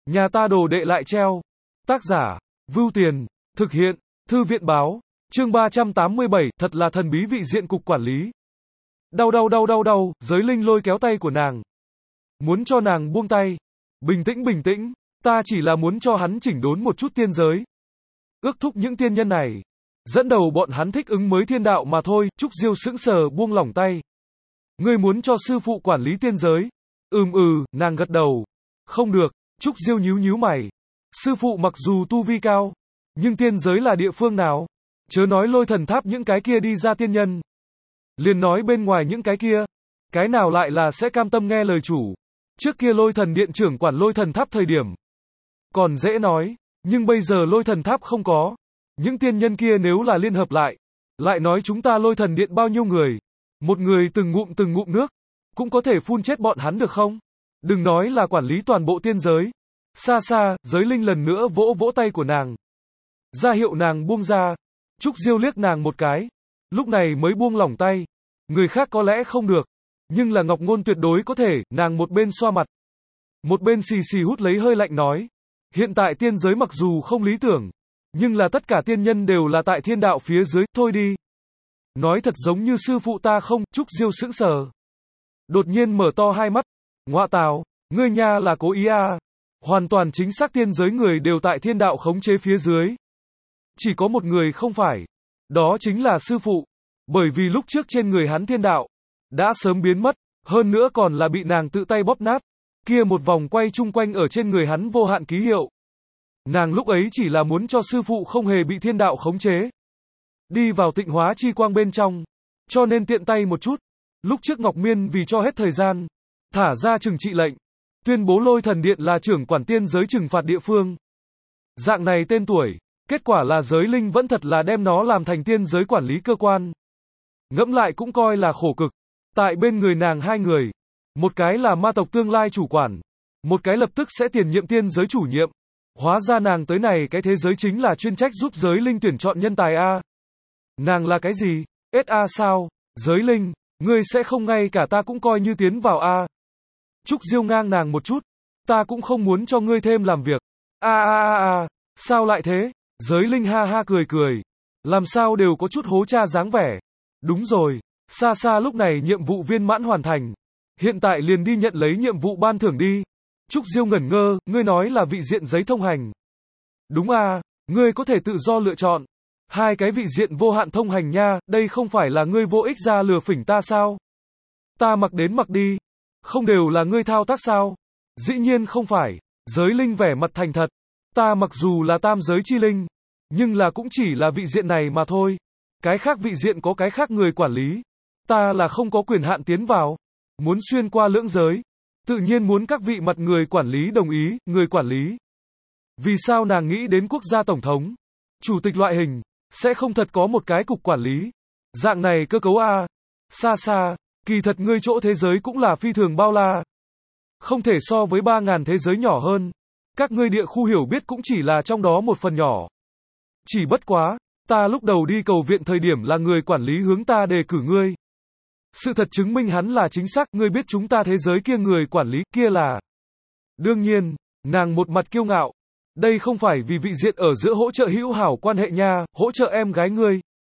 Nhà ta đồ đệ lại treo. Tác giả, Vưu Tiền, thực hiện, Thư viện báo, chương 387, thật là thần bí vị diện cục quản lý. Đau, Giới Linh lôi kéo tay của nàng. Muốn cho nàng buông tay. Bình tĩnh, ta chỉ là muốn cho hắn chỉnh đốn một chút tiên giới. Ước thúc những tiên nhân này. Dẫn đầu bọn hắn thích ứng mới thiên đạo mà thôi, Trúc Diêu sững sờ buông lỏng tay. Ngươi muốn cho sư phụ quản lý tiên giới? Nàng gật đầu. Không được, Trúc Diêu nhíu mày. Sư phụ mặc dù tu vi cao, nhưng tiên giới là địa phương nào? Chớ nói lôi thần tháp những cái kia đi ra tiên nhân. Liền nói bên ngoài những cái kia, cái nào lại là sẽ cam tâm nghe lời chủ? Trước kia lôi thần điện trưởng quản lôi thần tháp thời điểm còn dễ nói, nhưng bây giờ lôi thần tháp không có. Những tiên nhân kia nếu là liên hợp lại nói chúng ta lôi thần điện bao nhiêu người, một người từng ngụm nước, cũng có thể phun chết bọn hắn được không? Đừng nói là quản lý toàn bộ tiên giới. Xa, Giới Linh lần nữa vỗ tay của nàng. Ra hiệu nàng buông ra. Trúc Diêu liếc nàng một cái, lúc này mới buông lỏng tay. Người khác có lẽ không được, nhưng là Ngọc Ngôn tuyệt đối có thể. Nàng một bên xoa mặt, một bên xì hút lấy hơi lạnh nói. Hiện tại tiên giới mặc dù không lý tưởng, nhưng là tất cả tiên nhân đều là tại thiên đạo phía dưới, thôi đi. Nói thật giống như sư phụ ta không? Trúc Diêu sững sờ. Đột nhiên mở to hai mắt. Ngoạ tào, ngươi nha là cố ý à? Hoàn toàn chính xác tiên giới người đều tại thiên đạo khống chế phía dưới. Chỉ có một người không phải. Đó chính là sư phụ. Bởi vì lúc trước trên người hắn thiên đạo đã sớm biến mất, hơn nữa còn là bị nàng tự tay bóp nát. Kia một vòng quay chung quanh ở trên người hắn vô hạn ký hiệu. Nàng lúc ấy chỉ là muốn cho sư phụ không hề bị thiên đạo khống chế. Đi vào tịnh hóa chi quang bên trong. Cho nên tiện tay một chút. Lúc trước Ngọc Miên vì cho hết thời gian, thả ra trừng trị lệnh. Tuyên bố lôi thần điện là trưởng quản tiên giới trừng phạt địa phương. Dạng này tên tuổi. Kết quả là Giới Linh vẫn thật là đem nó làm thành tiên giới quản lý cơ quan. Ngẫm lại cũng coi là khổ cực. Tại bên người nàng hai người. Một cái là ma tộc tương lai chủ quản. Một cái lập tức sẽ tiền nhiệm tiên giới chủ nhiệm. Hóa ra nàng tới này cái thế giới chính là chuyên trách giúp Giới Linh tuyển chọn nhân tài a. Nàng là cái gì? SA sao? Giới Linh, ngươi sẽ không ngay cả ta cũng coi như tiến vào a. Trúc Diêu ngang nàng một chút. Ta cũng không muốn cho ngươi thêm làm việc. Sao lại thế? Giới Linh ha cười. Làm sao đều có chút hố cha dáng vẻ. Đúng rồi, xa lúc này nhiệm vụ viên mãn hoàn thành. Hiện tại liền đi nhận lấy nhiệm vụ ban thưởng đi. Trúc Diêu ngẩn ngơ, ngươi nói là vị diện giấy thông hành. Đúng à, ngươi có thể tự do lựa chọn. Hai cái vị diện vô hạn thông hành nha, đây không phải là ngươi vô ích ra lừa phỉnh ta sao? Ta mặc đến mặc đi. Không đều là ngươi thao tác sao? Dĩ nhiên không phải. Giới Linh vẻ mặt thành thật. Ta mặc dù là tam giới chi linh, nhưng là cũng chỉ là vị diện này mà thôi. Cái khác vị diện có cái khác người quản lý. Ta là không có quyền hạn tiến vào. Muốn xuyên qua lưỡng giới, tự nhiên muốn các vị mặt người quản lý đồng ý, người quản lý. Vì sao nàng nghĩ đến quốc gia tổng thống, chủ tịch loại hình, sẽ không thật có một cái cục quản lý. Dạng này cơ cấu a. Xa, kỳ thật ngươi chỗ thế giới cũng là phi thường bao la. Không thể so với 3.000 thế giới nhỏ hơn. Các ngươi địa khu hiểu biết cũng chỉ là trong đó một phần nhỏ. Chỉ bất quá, ta lúc đầu đi cầu viện thời điểm là người quản lý hướng ta đề cử ngươi. Sự thật chứng minh hắn là chính xác, ngươi biết chúng ta thế giới kia người quản lý kia là. Đương nhiên, nàng một mặt kiêu ngạo. Đây không phải vì vị diện ở giữa hỗ trợ hữu hảo quan hệ nha, hỗ trợ em gái ngươi.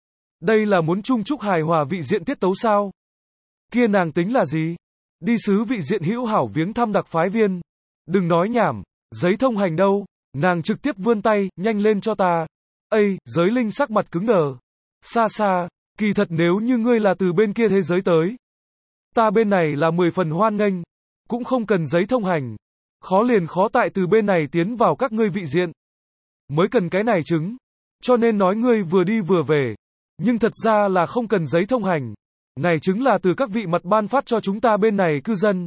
Đây là muốn chung chúc hài hòa vị diện tiết tấu sao? Kia nàng tính là gì? Đi sứ vị diện hữu hảo viếng thăm đặc phái viên. Đừng nói nhảm, giấy thông hành đâu? Nàng trực tiếp vươn tay, nhanh lên cho ta. Giới Linh sắc mặt cứng đờ. Xa, kỳ thật nếu như ngươi là từ bên kia thế giới tới, ta bên này là 10 phần hoan nghênh, cũng không cần giấy thông hành. Khó liền khó tại từ bên này tiến vào các ngươi vị diện. Mới cần cái này chứng. Cho nên nói ngươi vừa đi vừa về. Nhưng thật ra là không cần giấy thông hành. Này chứng là từ các vị mặt ban phát cho chúng ta bên này cư dân.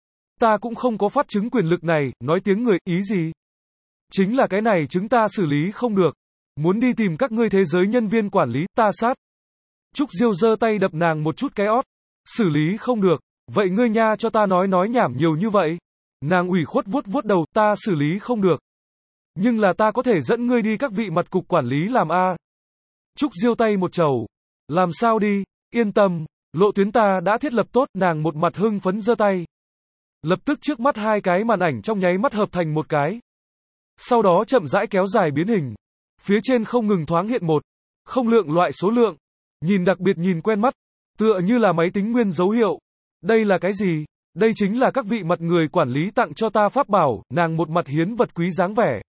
Ta cũng không có phát chứng quyền lực này, nói tiếng người, ý gì? Chính là cái này chúng ta xử lý không được. Muốn đi tìm các ngươi thế giới nhân viên quản lý, ta sát. Trúc Diêu giơ tay đập nàng một chút cái ót. Xử lý không được. Vậy ngươi nha cho ta nói nhảm nhiều như vậy. Nàng ủy khuất vuốt đầu, ta xử lý không được. Nhưng là ta có thể dẫn ngươi đi các vị mặt cục quản lý làm a. Trúc Diêu tay một chầu. Làm sao đi, yên tâm, lộ tuyến ta đã thiết lập tốt, nàng một mặt hưng phấn giơ tay. Lập tức trước mắt hai cái màn ảnh trong nháy mắt hợp thành một cái. Sau đó chậm rãi kéo dài biến hình. Phía trên không ngừng thoáng hiện một, không lượng loại số lượng. Nhìn đặc biệt nhìn quen mắt. Tựa như là máy tính nguyên dấu hiệu. Đây là cái gì? Đây chính là các vị mặt người quản lý tặng cho ta pháp bảo, nàng một mặt hiến vật quý dáng vẻ.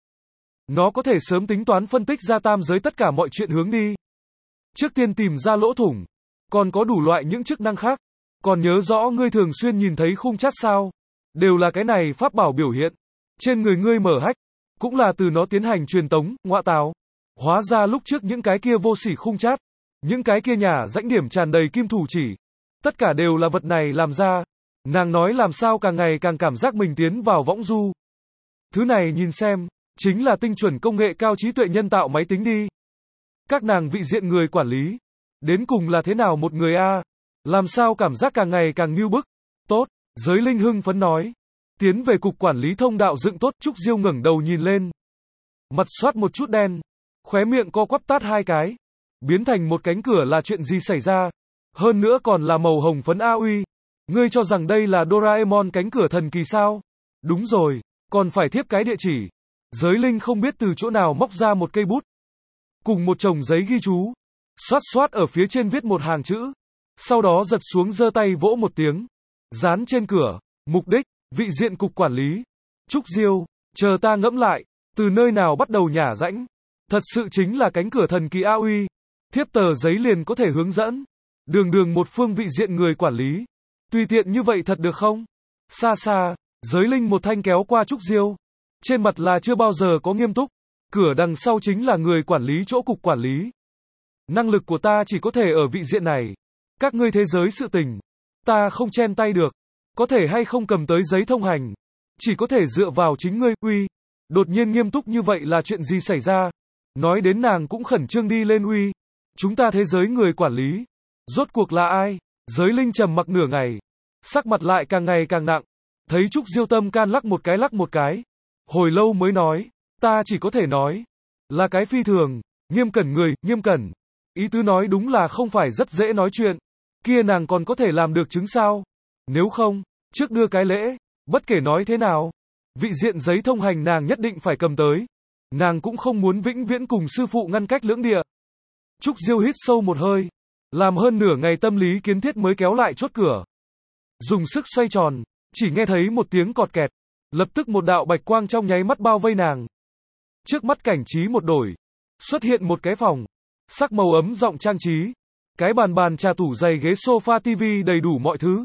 Nó có thể sớm tính toán phân tích ra tam giới tất cả mọi chuyện hướng đi. Trước tiên tìm ra lỗ thủng. Còn có đủ loại những chức năng khác. Còn nhớ rõ ngươi thường xuyên nhìn thấy khung chat sao? Đều là cái này pháp bảo biểu hiện. Trên người ngươi mở hách. Cũng là từ nó tiến hành truyền tống, ngọa tào. Hóa ra lúc trước những cái kia vô sỉ khung chat. Những cái kia nhà rãnh điểm tràn đầy kim thủ chỉ. Tất cả đều là vật này làm ra. Nàng nói làm sao càng ngày càng cảm giác mình tiến vào võng du. Thứ này nhìn xem, chính là tinh chuẩn công nghệ cao trí tuệ nhân tạo máy tính đi. Các nàng vị diện người quản lý. Đến cùng là thế nào một người a? Làm sao cảm giác càng ngày càng ngưu bức. Tốt, Giới Linh hưng phấn nói. Tiến về cục quản lý thông đạo dựng tốt. Trúc Diêu ngẩng đầu nhìn lên. Mặt xoát một chút đen. Khóe miệng co quắp tát hai cái. Biến thành một cánh cửa là chuyện gì xảy ra? Hơn nữa còn là màu hồng phấn a uy. Ngươi cho rằng đây là Doraemon cánh cửa thần kỳ sao? Đúng rồi, còn phải thiếp cái địa chỉ. Giới Linh không biết từ chỗ nào móc ra một cây bút. Cùng một chồng giấy ghi chú. Xoát xoát ở phía trên viết một hàng chữ. Sau đó giật xuống giơ tay vỗ một tiếng. Dán trên cửa. Mục đích, vị diện cục quản lý. Trúc Diêu, chờ ta ngẫm lại. Từ nơi nào bắt đầu nhả rãnh. Thật sự chính là cánh cửa thần kỳ a uy. Thiếp tờ giấy liền có thể hướng dẫn. Đường đường một phương vị diện người quản lý. Tùy tiện như vậy thật được không? Xa xa, Giới Linh một thanh kéo qua Trúc Diêu. Trên mặt là chưa bao giờ có nghiêm túc. Cửa đằng sau chính là người quản lý chỗ cục quản lý. Năng lực của ta chỉ có thể ở vị diện này. Các ngươi thế giới sự tình. Ta không chen tay được. Có thể hay không cầm tới giấy thông hành. Chỉ có thể dựa vào chính ngươi, uy. Đột nhiên nghiêm túc như vậy là chuyện gì xảy ra? Nói đến nàng cũng khẩn trương đi lên uy. Chúng ta thế giới người quản lý. Rốt cuộc là ai? Giới Linh trầm mặc nửa ngày. Sắc mặt lại càng ngày càng nặng. Thấy Trúc Diêu tâm can lắc một cái. Hồi lâu mới nói. Ta chỉ có thể nói. Là cái phi thường. Nghiêm cẩn người, nghiêm cẩn. Ý tứ nói đúng là không phải rất dễ nói chuyện. Kia nàng còn có thể làm được chứng sao? Nếu không, trước đưa cái lễ. Bất kể nói thế nào. Vị diện giấy thông hành nàng nhất định phải cầm tới. Nàng cũng không muốn vĩnh viễn cùng sư phụ ngăn cách lưỡng địa. Trúc Diêu hít sâu một hơi. Làm hơn nửa ngày tâm lý kiến thiết mới kéo lại chốt cửa. Dùng sức xoay tròn, chỉ nghe thấy một tiếng cọt kẹt. Lập tức một đạo bạch quang trong nháy mắt bao vây nàng. Trước mắt cảnh trí một đổi. Xuất hiện một cái phòng. Sắc màu ấm giọng trang trí. Cái bàn trà tủ giày ghế sofa tivi đầy đủ mọi thứ.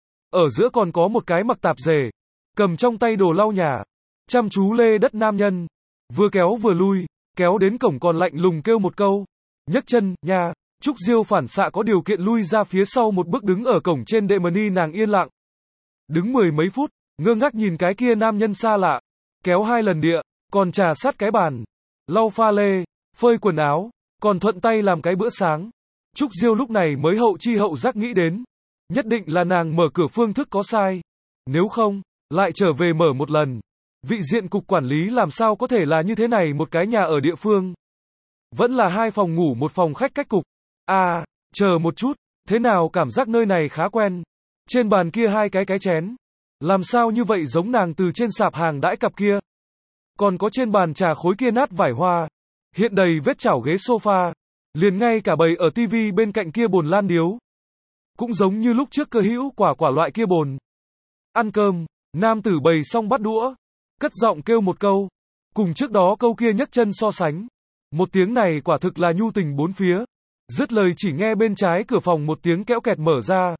Ở giữa còn có một cái mặc tạp dề. Cầm trong tay đồ lau nhà. Chăm chú lê đất nam nhân. Vừa kéo vừa lui. Kéo đến cổng còn lạnh lùng kêu một câu. Nhấc chân, nha. Trúc Diêu phản xạ có điều kiện lui ra phía sau một bước đứng ở cổng trên đệ mờ ni nàng yên lặng. Đứng mười mấy phút, ngơ ngác nhìn cái kia nam nhân xa lạ. Kéo hai lần địa, còn trà sát cái bàn. Lau pha lê, phơi quần áo, còn thuận tay làm cái bữa sáng. Trúc Diêu lúc này mới hậu chi hậu giác nghĩ đến. Nhất định là nàng mở cửa phương thức có sai. Nếu không, lại trở về mở một lần. Vị diện cục quản lý làm sao có thể là như thế này một cái nhà ở địa phương. Vẫn là hai phòng ngủ một phòng khách cách cục. À, chờ một chút, thế nào cảm giác nơi này khá quen. Trên bàn kia hai cái chén. Làm sao như vậy giống nàng từ trên sạp hàng đãi cặp kia. Còn có trên bàn trà khối kia nát vải hoa. Hiện đầy vết chảo ghế sofa. Liền ngay cả bầy ở tivi bên cạnh kia bồn lan điếu. Cũng giống như lúc trước cơ hữu quả loại kia bồn. Ăn cơm, nam tử bày xong bắt đũa. Cất giọng kêu một câu. Cùng trước đó câu kia nhấc chân so sánh. Một tiếng này quả thực là nhu tình bốn phía. Dứt lời chỉ nghe bên trái cửa phòng một tiếng kéo kẹt mở ra.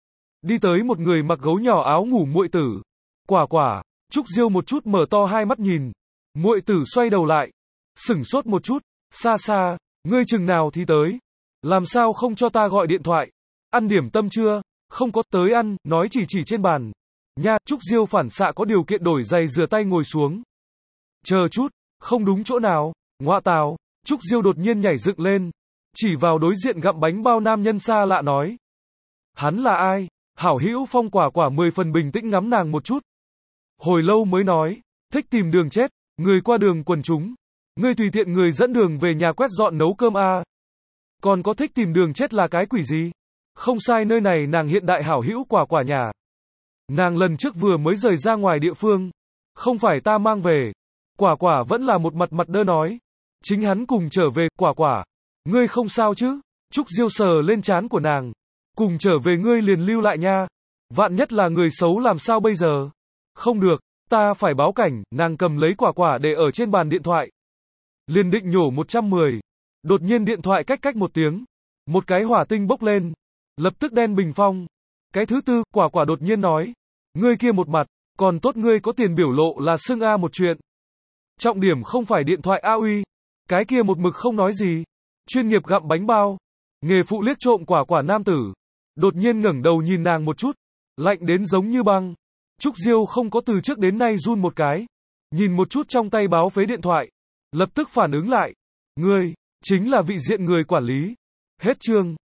Đi tới một người mặc gấu nhỏ áo ngủ muội tử. Quả, Trúc Diêu một chút mở to hai mắt nhìn. Muội tử xoay đầu lại. Sửng sốt một chút. Xa, ngươi chừng nào thì tới. Làm sao không cho ta gọi điện thoại. Ăn điểm tâm chưa? Không có tới ăn, nói chỉ trên bàn. Nha, Trúc Diêu phản xạ có điều kiện đổi giày rửa tay ngồi xuống. Chờ chút, không đúng chỗ nào. Ngoạ tào, Trúc Diêu đột nhiên nhảy dựng lên. Chỉ vào đối diện gặm bánh bao nam nhân xa lạ nói. Hắn là ai? Hảo hữu Phong quả 10 phần bình tĩnh ngắm nàng một chút. Hồi lâu mới nói. Thích tìm đường chết. Người qua đường quần chúng. Ngươi tùy tiện người dẫn đường về nhà quét dọn nấu cơm a. Còn có thích tìm đường chết là cái quỷ gì? Không sai nơi này nàng hiện đại hảo hữu quả nhà. Nàng lần trước vừa mới rời ra ngoài địa phương. Không phải ta mang về. Quả quả vẫn là một mặt mặt đơ nói. Chính hắn cùng trở về, quả quả. Ngươi không sao chứ? Trúc Diêu sờ lên trán của nàng. Cùng trở về ngươi liền lưu lại nha. Vạn nhất là người xấu làm sao bây giờ? Không được, ta phải báo cảnh, nàng cầm lấy quả quả để ở trên bàn điện thoại. Liền định nhổ 110. Đột nhiên điện thoại cách cách một tiếng. Một cái hỏa tinh bốc lên. Lập tức đen bình phong. Cái thứ tư, quả quả đột nhiên nói. Ngươi kia một mặt, còn tốt ngươi có tiền biểu lộ là xưng A một chuyện. Trọng điểm không phải điện thoại A uy. Cái kia một mực không nói gì. Chuyên nghiệp gặm bánh bao. Nghề phụ liếc trộm quả quả nam tử. Đột nhiên ngẩng đầu nhìn nàng một chút. Lạnh đến giống như băng. Trúc Diêu không có từ trước đến nay run một cái. Nhìn một chút trong tay báo phế điện thoại. Lập tức phản ứng lại. Ngươi, chính là vị diện người quản lý. Hết chương.